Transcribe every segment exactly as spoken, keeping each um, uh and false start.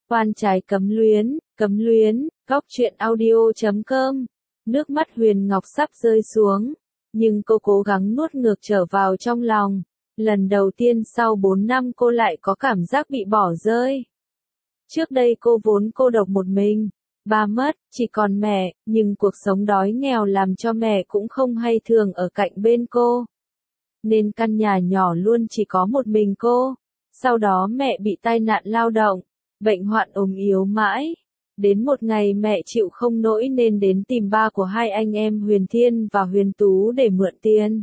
Oan trái cấm luyến, cấm luyến, góc truyện audio chấm com. Nước mắt Huyền Ngọc sắp rơi xuống, nhưng cô cố gắng nuốt ngược trở vào trong lòng. Lần đầu tiên sau bốn năm cô lại có cảm giác bị bỏ rơi. Trước đây cô vốn cô độc một mình, ba mất, chỉ còn mẹ, nhưng cuộc sống đói nghèo làm cho mẹ cũng không hay thường ở cạnh bên cô. Nên căn nhà nhỏ luôn chỉ có một mình cô. Sau đó mẹ bị tai nạn lao động, bệnh hoạn ốm yếu mãi. Đến một ngày mẹ chịu không nổi nên đến tìm ba của hai anh em Huyền Thiên và Huyền Tú để mượn tiền.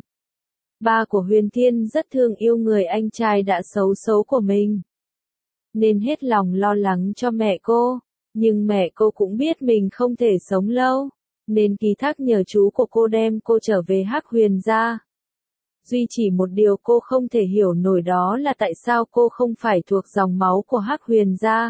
Ba của Huyền Thiên rất thương yêu người anh trai đã xấu xấu của mình, nên hết lòng lo lắng cho mẹ cô. Nhưng mẹ cô cũng biết mình không thể sống lâu, nên ký thác nhờ chú của cô đem cô trở về Hắc Huyền gia. Duy chỉ một điều cô không thể hiểu nổi đó là tại sao cô không phải thuộc dòng máu của Hắc Huyền gia.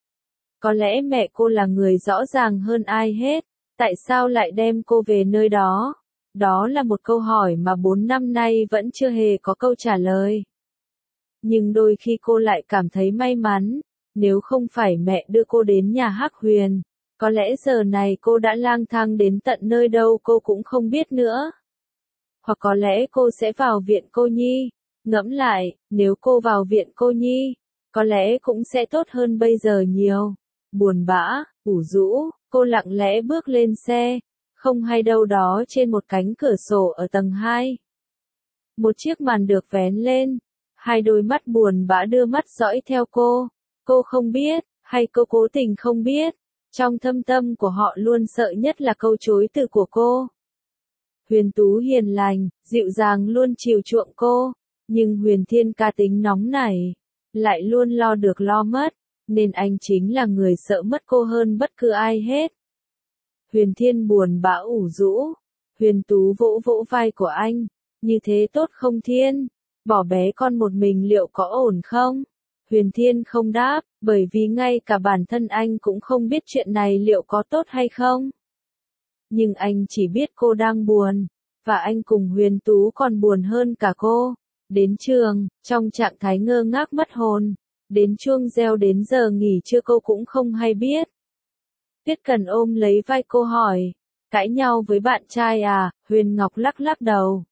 Có lẽ mẹ cô là người rõ ràng hơn ai hết, tại sao lại đem cô về nơi đó? Đó là một câu hỏi mà bốn năm nay vẫn chưa hề có câu trả lời. Nhưng đôi khi cô lại cảm thấy may mắn, nếu không phải mẹ đưa cô đến nhà Hắc Huyền, có lẽ giờ này cô đã lang thang đến tận nơi đâu cô cũng không biết nữa. Hoặc có lẽ cô sẽ vào viện cô nhi. Ngẫm lại, nếu cô vào viện cô nhi, có lẽ cũng sẽ tốt hơn bây giờ nhiều. Buồn bã, ủ rũ, cô lặng lẽ bước lên xe, không hay đâu đó trên một cánh cửa sổ ở tầng hai. Một chiếc màn được vén lên, hai đôi mắt buồn bã đưa mắt dõi theo cô. Cô không biết, hay cô cố tình không biết, trong thâm tâm của họ luôn sợ nhất là câu chối từ của cô. Huyền Tú hiền lành, dịu dàng luôn chiều chuộng cô, nhưng Huyền Thiên cá tính nóng nảy, lại luôn lo được lo mất, nên anh chính là người sợ mất cô hơn bất cứ ai hết. Huyền Thiên buồn bã ủ rũ, Huyền Tú vỗ vỗ vai của anh, như thế tốt không Thiên, bỏ bé con một mình liệu có ổn không? Huyền Thiên không đáp, bởi vì ngay cả bản thân anh cũng không biết chuyện này liệu có tốt hay không. Nhưng anh chỉ biết cô đang buồn, và anh cùng Huyền Tú còn buồn hơn cả cô. Đến trường, trong trạng thái ngơ ngác mất hồn, đến chuông reo đến giờ nghỉ trưa cô cũng không hay biết. Tuyết Cần ôm lấy vai cô hỏi, cãi nhau với bạn trai à? Huyền Ngọc lắc lắc đầu.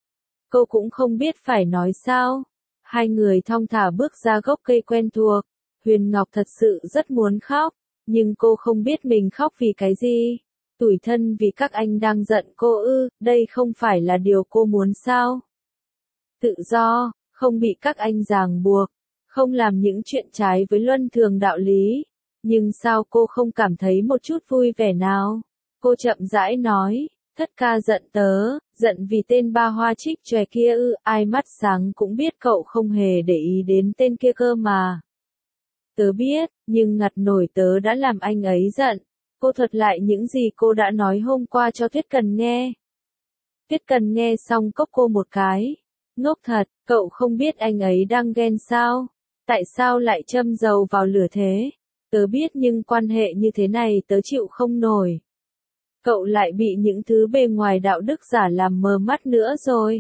Cô cũng không biết phải nói sao. Hai người thong thả bước ra gốc cây quen thuộc. Huyền Ngọc thật sự rất muốn khóc, nhưng cô không biết mình khóc vì cái gì. Tủi thân vì các anh đang giận cô ư? Đây không phải là điều cô muốn sao? Tự do, không bị các anh ràng buộc, không làm những chuyện trái với luân thường đạo lý. Nhưng sao cô không cảm thấy một chút vui vẻ nào? Cô chậm rãi nói, thất ca giận tớ, giận vì tên ba hoa trích chòe kia ư? Ai mắt sáng cũng biết cậu không hề để ý đến tên kia cơ mà. Tớ biết, nhưng ngặt nổi tớ đã làm anh ấy giận. Cô thuật lại những gì cô đã nói hôm qua cho Tuyết Cần nghe. Tuyết Cần nghe xong cốc cô một cái. Ngốc thật, cậu không biết anh ấy đang ghen sao? Tại sao lại châm dầu vào lửa thế? Tớ biết nhưng quan hệ như thế này tớ chịu không nổi. Cậu lại bị những thứ bề ngoài đạo đức giả làm mờ mắt nữa rồi.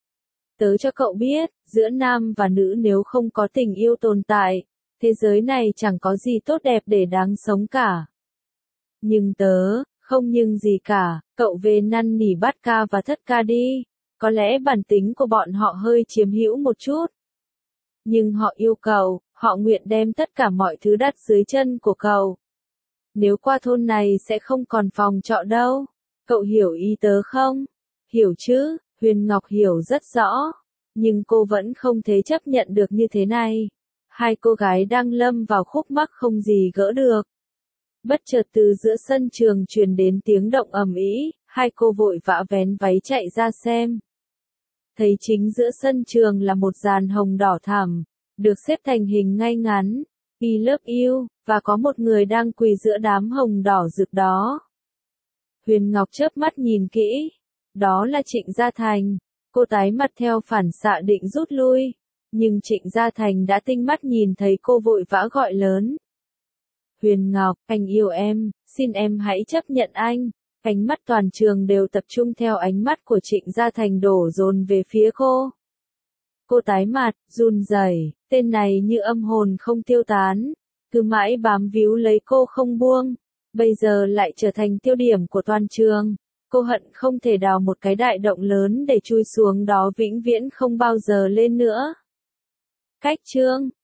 Tớ cho cậu biết, giữa nam và nữ nếu không có tình yêu tồn tại, thế giới này chẳng có gì tốt đẹp để đáng sống cả. Nhưng tớ, không nhưng gì cả, cậu về năn nỉ Bát ca và Thất ca đi. Có lẽ bản tính của bọn họ hơi chiếm hữu một chút. Nhưng họ yêu cậu, họ nguyện đem tất cả mọi thứ đặt dưới chân của cậu. Nếu qua thôn này sẽ không còn phòng trọ đâu. Cậu hiểu ý tớ không? Hiểu chứ, Huyền Ngọc hiểu rất rõ. Nhưng cô vẫn không thể chấp nhận được như thế này. Hai cô gái đang lâm vào khúc mắc không gì gỡ được. Bất chợt từ giữa sân trường truyền đến tiếng động ầm ĩ, hai cô vội vã vén váy chạy ra xem. Thấy chính giữa sân trường là một dàn hồng đỏ thẳm, được xếp thành hình ngay ngắn, I love you, và có một người đang quỳ giữa đám hồng đỏ rực đó. Huyền Ngọc chớp mắt nhìn kỹ, đó là Trịnh Gia Thành. Cô tái mặt theo phản xạ định rút lui, nhưng Trịnh Gia Thành đã tinh mắt nhìn thấy cô vội vã gọi lớn. Huyền Ngọc, anh yêu em, xin em hãy chấp nhận anh. Ánh mắt toàn trường đều tập trung theo ánh mắt của Trịnh Gia Thành đổ dồn về phía cô. Cô tái mặt, run rẩy, tên này như âm hồn không tiêu tán. cứ mãi bám víu lấy cô không buông. Bây giờ lại trở thành tiêu điểm của toàn trường. Cô hận không thể đào một cái đại động lớn để chui xuống đó vĩnh viễn không bao giờ lên nữa. Cách chương